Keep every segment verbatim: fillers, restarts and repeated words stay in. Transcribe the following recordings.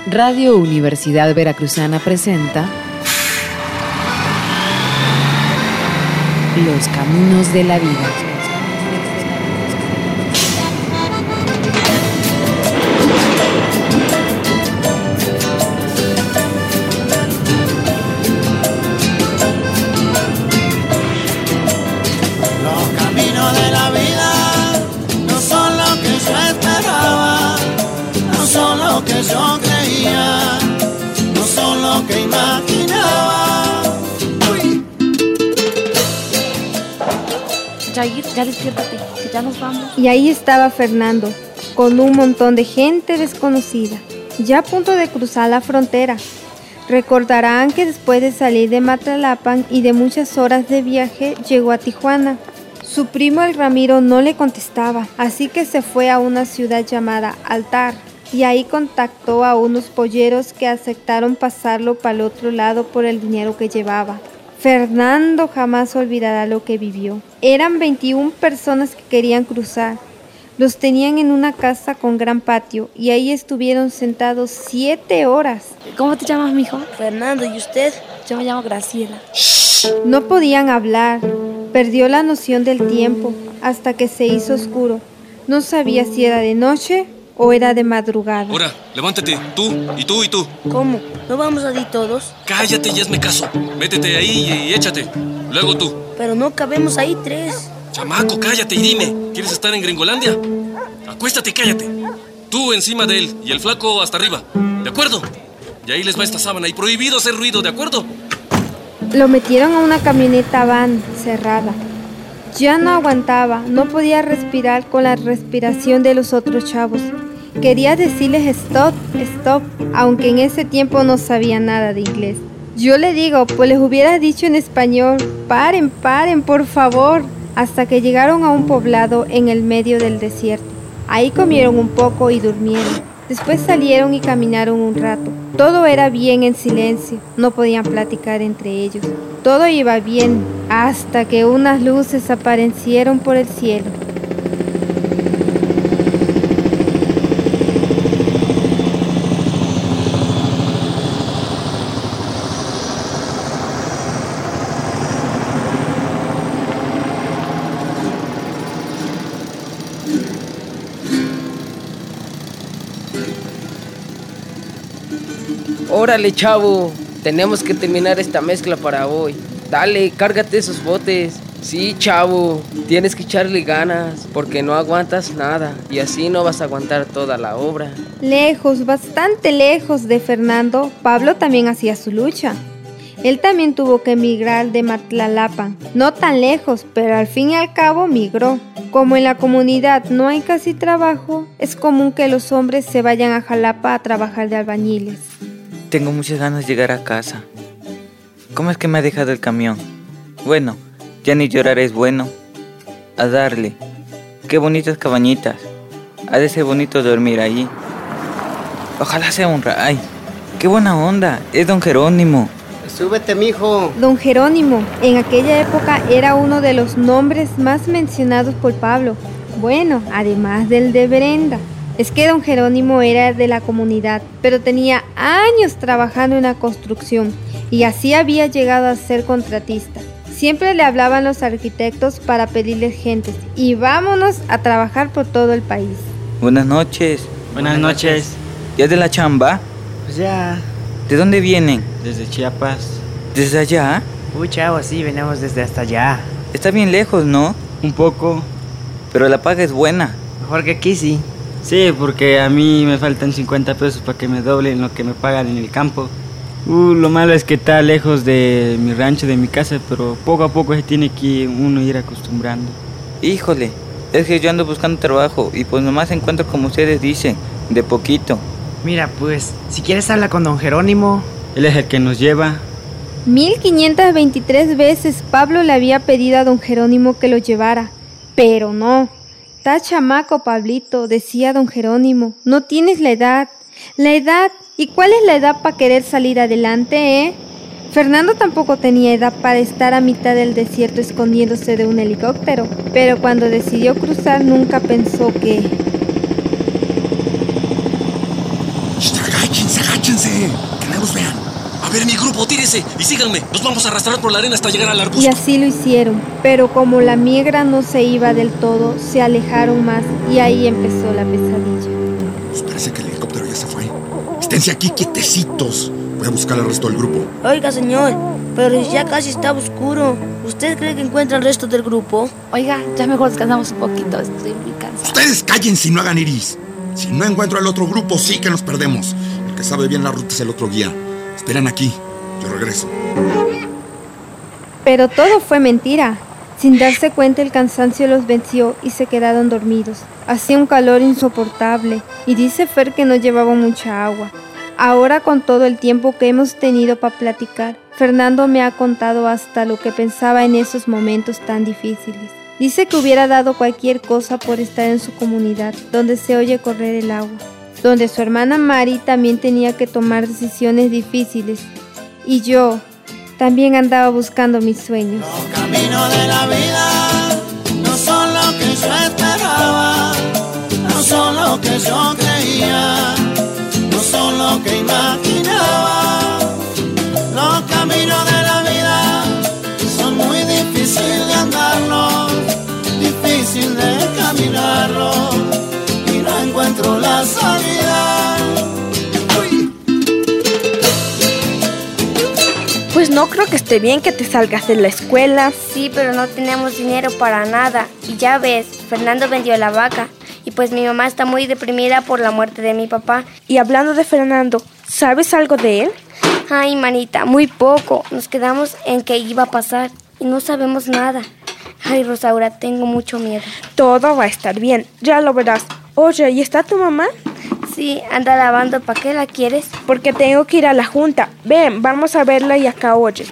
Radio Universidad Veracruzana presenta Los Caminos de la Vida. Yo creía, no son lo que imaginaba. Uy. Jair, ya despiértate, que ya nos vamos. Y ahí estaba Fernando, con un montón de gente desconocida, ya a punto de cruzar la frontera. Recordarán que después de salir de Matlalpan y de muchas horas de viaje, llegó a Tijuana. Su primo el Ramiro no le contestaba, así que se fue a una ciudad llamada Altar. Y ahí contactó a unos polleros que aceptaron pasarlo para el otro lado por el dinero que llevaba. Fernando jamás olvidará lo que vivió. Eran veintiuna personas que querían cruzar. Los tenían en una casa con gran patio y ahí estuvieron sentados siete horas. ¿Cómo te llamas, mijo? Fernando, ¿y usted? Yo me llamo Graciela. No podían hablar. Perdió la noción del tiempo hasta que se hizo oscuro. No sabía si era de noche o era de madrugada. Ahora, levántate, tú, y tú, y tú. ¿Cómo? ¿No vamos a ir todos? Cállate y hazme caso. Métete ahí y échate. Luego tú. Pero no cabemos ahí tres. Chamaco, cállate y dime. ¿Quieres estar en Gringolandia? Acuéstate y cállate. Tú encima de él y el flaco hasta arriba. ¿De acuerdo? Y ahí les va esta sábana y prohibido hacer ruido, ¿de acuerdo? Lo metieron a una camioneta van cerrada. Ya no aguantaba, no podía respirar con la respiración de los otros chavos. Quería decirles stop, stop, aunque en ese tiempo no sabía nada de inglés. Yo le digo, pues les hubiera dicho en español, paren, paren, por favor, hasta que llegaron a un poblado en el medio del desierto. Ahí comieron un poco y durmieron. Después salieron y caminaron un rato. Todo era bien en silencio, no podían platicar entre ellos. Todo iba bien, hasta que unas luces aparecieron por el cielo. Órale, chavo, tenemos que terminar esta mezcla para hoy. Dale, cárgate esos botes. Sí, chavo, tienes que echarle ganas, porque no aguantas nada, y así no vas a aguantar toda la obra. Lejos, bastante lejos de Fernando, Pablo también hacía su lucha. Él también tuvo que emigrar de Matlalpan, no tan lejos, pero al fin y al cabo migró. Como en la comunidad no hay casi trabajo, es común que los hombres se vayan a Jalapa a trabajar de albañiles. Tengo muchas ganas de llegar a casa. ¿Cómo es que me ha dejado el camión? Bueno, ya ni llorar es bueno. A darle. Qué bonitas cabañitas. Ha de ser bonito dormir ahí. Ojalá sea un ray. Qué buena onda. Es don Jerónimo. Súbete, mijo. Don Jerónimo, en aquella época era uno de los nombres más mencionados por Pablo. Bueno, además del de Brenda. Es que don Jerónimo era de la comunidad, pero tenía años trabajando en la construcción y así había llegado a ser contratista. Siempre le hablaban los arquitectos para pedirles gentes y vámonos a trabajar por todo el país. Buenas noches. Buenas noches. ¿Ya de la chamba? Pues ya. ¿De dónde vienen? Desde Chiapas. ¿Desde allá? Uy, chavo, sí, venimos desde hasta allá. Está bien lejos, ¿no? Un poco. Pero la paga es buena. Mejor que aquí, sí. Sí, porque a mí me faltan cincuenta pesos para que me doblen lo que me pagan en el campo. Uh, lo malo es que está lejos de mi rancho, de mi casa, pero poco a poco se tiene que uno ir acostumbrando. Híjole, es que yo ando buscando trabajo y pues nomás encuentro como ustedes dicen, de poquito. Mira, pues, si quieres habla con don Jerónimo. Él es el que nos lleva. mil quinientas veintitrés veces Pablo le había pedido a don Jerónimo que lo llevara, pero no. Está chamaco, Pablito, decía don Jerónimo, no tienes la edad. La edad, ¿y cuál es la edad para querer salir adelante, eh? Fernando tampoco tenía edad para estar a mitad del desierto escondiéndose de un helicóptero, pero cuando decidió cruzar nunca pensó que... ¡Se agachen, se agachen! Cállense, que no los vean. A ver, mi grupo, tírese y síganme. Nos vamos a arrastrar por la arena hasta llegar al arbusto. Y así lo hicieron, pero como la migra no se iba del todo, se alejaron más y ahí empezó la pesadilla. Pues parece que el helicóptero ya se fue. Esténse aquí quietecitos. Voy a buscar al resto del grupo. Oiga, señor, pero ya casi está oscuro. ¿Usted cree que encuentra al resto del grupo? Oiga, ya mejor descansamos un poquito. Estoy muy cansada. Ustedes cállense y no hagan iris. Si no encuentro al otro grupo, sí que nos perdemos. El que sabe bien la ruta es el otro guía. Esperen aquí, yo regreso. Pero todo fue mentira. Sin darse cuenta, el cansancio los venció y se quedaron dormidos. Hacía un calor insoportable y dice Fer que no llevaba mucha agua. Ahora, con todo el tiempo que hemos tenido para platicar, Fernando me ha contado hasta lo que pensaba en esos momentos tan difíciles. Dice que hubiera dado cualquier cosa por estar en su comunidad, donde se oye correr el agua, donde su hermana Mari también tenía que tomar decisiones difíciles. Y yo también andaba buscando mis sueños. Los caminos de la vida no son lo que yo esperaba, no son lo que yo creía, no son lo que imaginaba. Los caminos de la vida son muy difíciles de andarlos, difícil de caminarlos, y no encuentro la salida. Uy. Pues no creo que esté bien que te salgas de la escuela. Sí, pero no tenemos dinero para nada. Y ya ves, Fernando vendió la vaca. Y pues mi mamá está muy deprimida por la muerte de mi papá. Y hablando de Fernando, ¿sabes algo de él? Ay, manita, muy poco. Nos quedamos en que iba a pasar y no sabemos nada. Ay, Rosaura, tengo mucho miedo. Todo va a estar bien, ya lo verás. Oye, ¿y está tu mamá? Sí, anda lavando. ¿Para qué la quieres? Porque tengo que ir a la junta. Ven, vamos a verla y acá oye.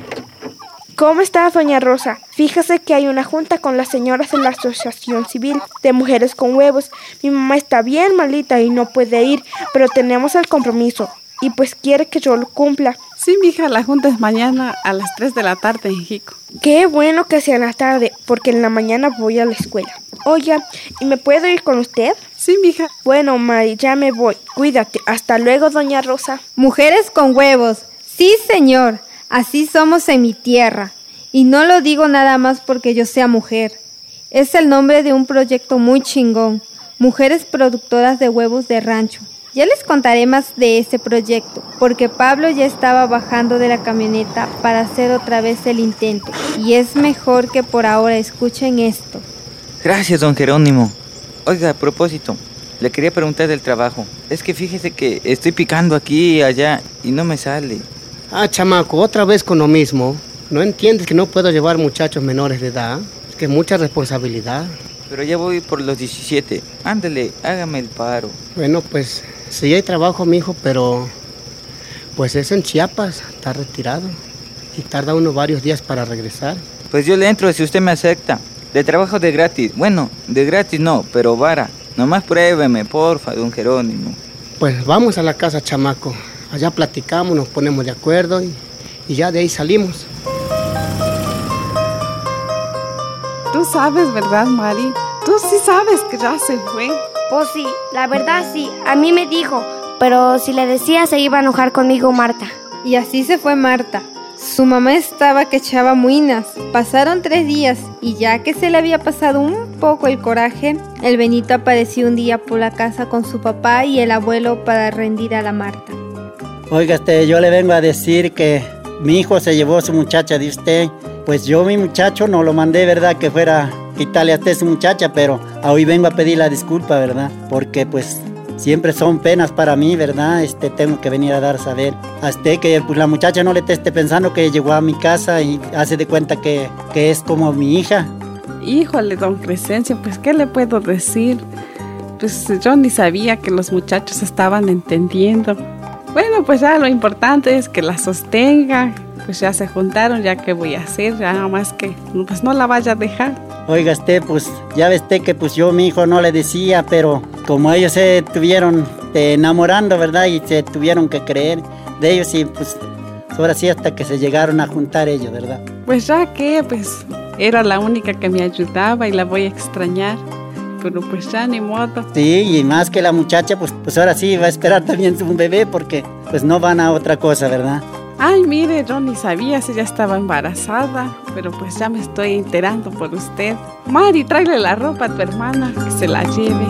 ¿Cómo está, doña Rosa? Fíjese que hay una junta con las señoras de la Asociación Civil de Mujeres con Huevos. Mi mamá está bien malita y no puede ir, pero tenemos el compromiso. Y pues quiere que yo lo cumpla. Sí, mija, la junta es mañana a las tres de la tarde en Jico. Qué bueno que sea en la tarde, porque en la mañana voy a la escuela. Oye, ¿y me puedo ir con usted? Sí, mija. Bueno, Mari, ya me voy. Cuídate. Hasta luego, doña Rosa. Mujeres con huevos. Sí, señor. Así somos en mi tierra. Y no lo digo nada más porque yo sea mujer. Es el nombre de un proyecto muy chingón. Mujeres productoras de huevos de rancho. Ya les contaré más de ese proyecto, porque Pablo ya estaba bajando de la camioneta para hacer otra vez el intento. Y es mejor que por ahora escuchen esto. Gracias, don Jerónimo. Oiga, a propósito, le quería preguntar del trabajo. Es que fíjese que estoy picando aquí y allá y no me sale. Ah, chamaco, otra vez con lo mismo. ¿No entiendes que no puedo llevar muchachos menores de edad? Es que es mucha responsabilidad. Pero ya voy por los diecisiete. Ándale, hágame el paro. Bueno, pues sí hay trabajo, mijo, pero pues es en Chiapas, está retirado. Y tarda uno varios días para regresar. Pues yo le entro si usted me acepta. De trabajo de gratis. Bueno, de gratis no, pero vara. Nomás pruébeme, porfa, don Jerónimo. Pues vamos a la casa, chamaco. Allá platicamos, nos ponemos de acuerdo y, y ya de ahí salimos. Tú sabes, ¿verdad, Mari? Tú sí sabes que ya se fue. Pues sí, la verdad sí, a mí me dijo, pero si le decía se iba a enojar conmigo Marta. Y así se fue Marta. Su mamá estaba que echaba muinas. Pasaron tres días y ya que se le había pasado un poco el coraje, el Benito apareció un día por la casa con su papá y el abuelo para rendir a la Marta. Oiga, este, yo le vengo a decir que mi hijo se llevó a su muchacha de usted. Pues yo mi muchacho no lo mandé, ¿verdad? Que fuera a quitarle a usted su muchacha, pero hoy vengo a pedir la disculpa, ¿verdad? Porque pues siempre son penas para mí, ¿verdad? Este, tengo que venir a dar a saber a usted que pues, la muchacha no le esté pensando que llegó a mi casa y hace de cuenta que, que es como mi hija. Híjole, don Crescencio, pues ¿qué le puedo decir? Pues yo ni sabía que los muchachos estaban entendiendo. Bueno, pues ya lo importante es que la sostenga. Pues ya se juntaron, ya que voy a hacer, ya nada más que pues no la vaya a dejar. Oiga, usted, pues ya ve usted que pues yo a mi hijo no le decía, pero como ellos se estuvieron eh, enamorando, ¿verdad? Y se tuvieron que creer de ellos y pues ahora sí hasta que se llegaron a juntar ellos, ¿verdad? Pues ya que, pues era la única que me ayudaba y la voy a extrañar. pero pues ya ni modo. Sí, y más que la muchacha, pues, pues ahora sí va a esperar también un bebé porque pues no van a otra cosa, ¿verdad? Ay, mire, yo ni sabía si ya estaba embarazada, pero pues ya me estoy enterando por usted. Mari, tráele la ropa a tu hermana, que se la lleve.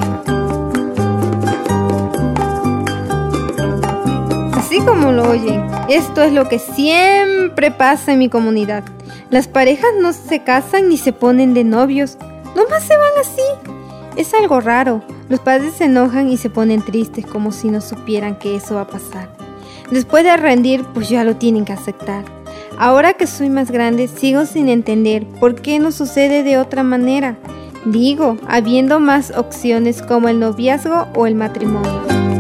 Así como lo oyen, esto es lo que siempre pasa en mi comunidad. Las parejas no se casan ni se ponen de novios, nomás se van así. Es algo raro, los padres se enojan y se ponen tristes como si no supieran que eso va a pasar. Después de rendir, pues ya lo tienen que aceptar. Ahora que soy más grande, sigo sin entender por qué no sucede de otra manera. Digo, habiendo más opciones como el noviazgo o el matrimonio.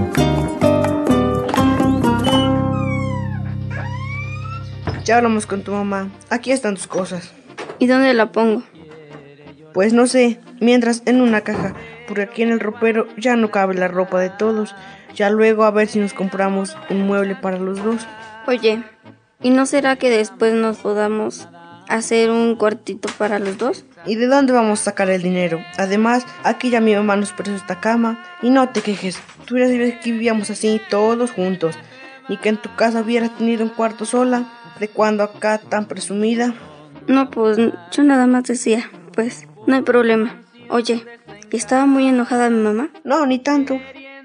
Ya hablamos con tu mamá. Aquí están tus cosas. ¿Y dónde la pongo? Pues no sé, mientras en una caja, porque aquí en el ropero ya no cabe la ropa de todos. Ya luego a ver si nos compramos un mueble para los dos. Oye, ¿y no será que después nos podamos hacer un cuartito para los dos? ¿Y de dónde vamos a sacar el dinero? Además, aquí ya mi mamá nos prestó esta cama. Y no te quejes, tú ya sabes que vivíamos así todos juntos. Ni que en tu casa hubieras tenido un cuarto sola. ¿De cuándo acá tan presumida? No, pues yo nada más decía, pues no hay problema. Oye, ¿y estaba muy enojada mi mamá? No, ni tanto.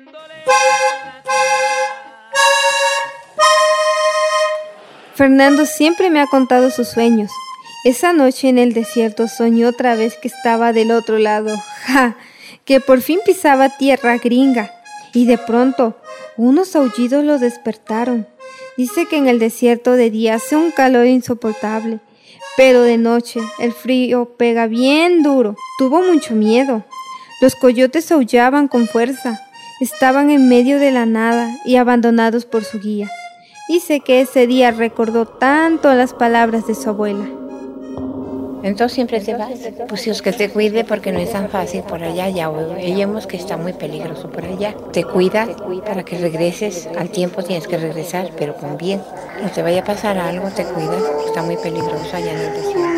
Fernando siempre me ha contado sus sueños. Esa noche en el desierto soñó otra vez que estaba del otro lado, ja, que por fin pisaba tierra gringa. Y de pronto, unos aullidos lo despertaron. Dice que en el desierto de día hace un calor insoportable, pero de noche el frío pega bien duro. Tuvo mucho miedo. Los coyotes aullaban con fuerza. Estaban en medio de la nada y abandonados por su guía. Dice que ese día recordó tanto las palabras de su abuela. Entonces siempre te vas. Pues Dios que te cuide porque no es tan fácil por allá. Ya oímos que está muy peligroso por allá. Te cuida para que regreses. Al tiempo tienes que regresar, pero con bien. No te vaya a pasar algo, te cuidas. Está muy peligroso allá en el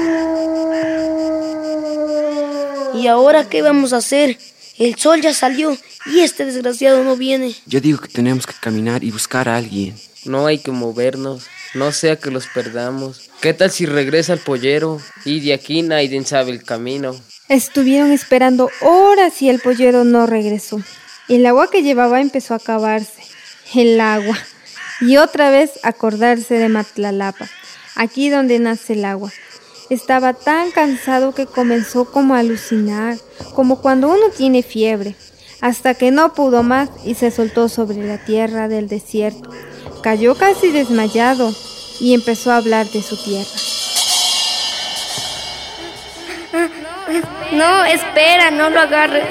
desierto. ¿Y ahora qué vamos a hacer? El sol ya salió y este desgraciado no viene. Yo digo que tenemos que caminar y buscar a alguien. No hay que movernos, no sea que los perdamos. ¿Qué tal si regresa el pollero? Y de aquí nadie sabe el camino. Estuvieron esperando horas y el pollero no regresó. El agua que llevaba empezó a acabarse. El agua. Y otra vez acordarse de Matlalapa, aquí donde nace el agua. Estaba tan cansado que comenzó como a alucinar, como cuando uno tiene fiebre, hasta que no pudo más y se soltó sobre la tierra del desierto. Cayó casi desmayado y empezó a hablar de su tierra. No, espera, no lo agarres.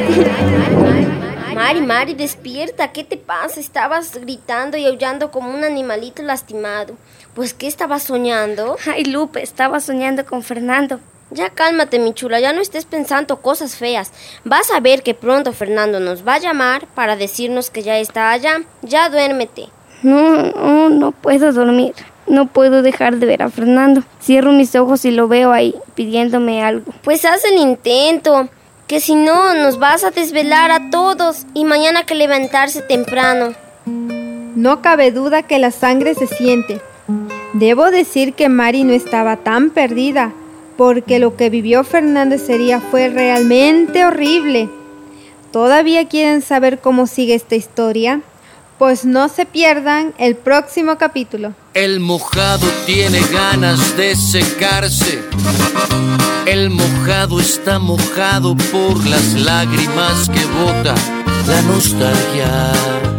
Mari, Mari, despierta, ¿qué te pasa? Estabas gritando y aullando como un animalito lastimado. Pues, ¿qué estabas soñando? Ay, Lupe, estaba soñando con Fernando. Ya cálmate, mi chula, ya no estés pensando cosas feas. Vas a ver que pronto Fernando nos va a llamar para decirnos que ya está allá. Ya duérmete. No, no, no puedo dormir. No puedo dejar de ver a Fernando. Cierro mis ojos y lo veo ahí, pidiéndome algo. Pues haz el intento, que si no nos vas a desvelar a todos y mañana hay que levantarse temprano. No cabe duda que la sangre se siente. Debo decir que Mari no estaba tan perdida, porque lo que vivió Fernando ese día fue realmente horrible. ¿Todavía quieren saber cómo sigue esta historia? Pues no se pierdan el próximo capítulo. El mojado tiene ganas de secarse. El mojado está mojado por las lágrimas que bota la nostalgia.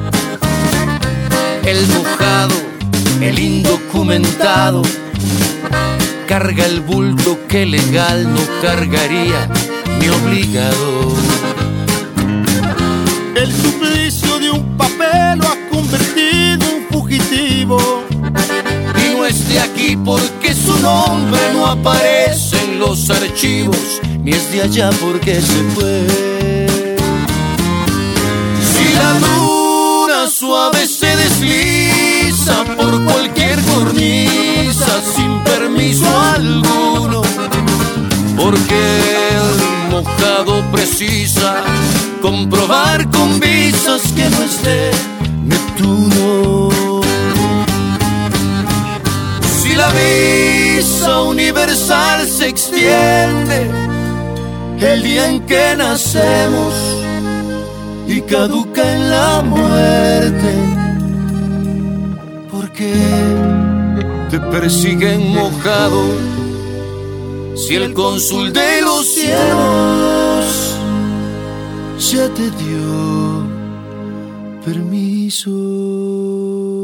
El mojado, el indocumentado, carga el bulto que legal no cargaría ni obligado. El suplicio de un papel lo ha convertido en fugitivo. Y no es de aquí porque su nombre no aparece en los archivos, ni es de allá porque se fue. Si la luna suave se desliza por cualquier cornisa sin permiso alguno, porque el mojado precisa comprobar con visas que no esté Neptuno. Si la visa universal se extiende el día en que nacemos y caduca en la muerte, ¿por qué te persiguen mojado si el cónsul de los cielos ya te dio permiso?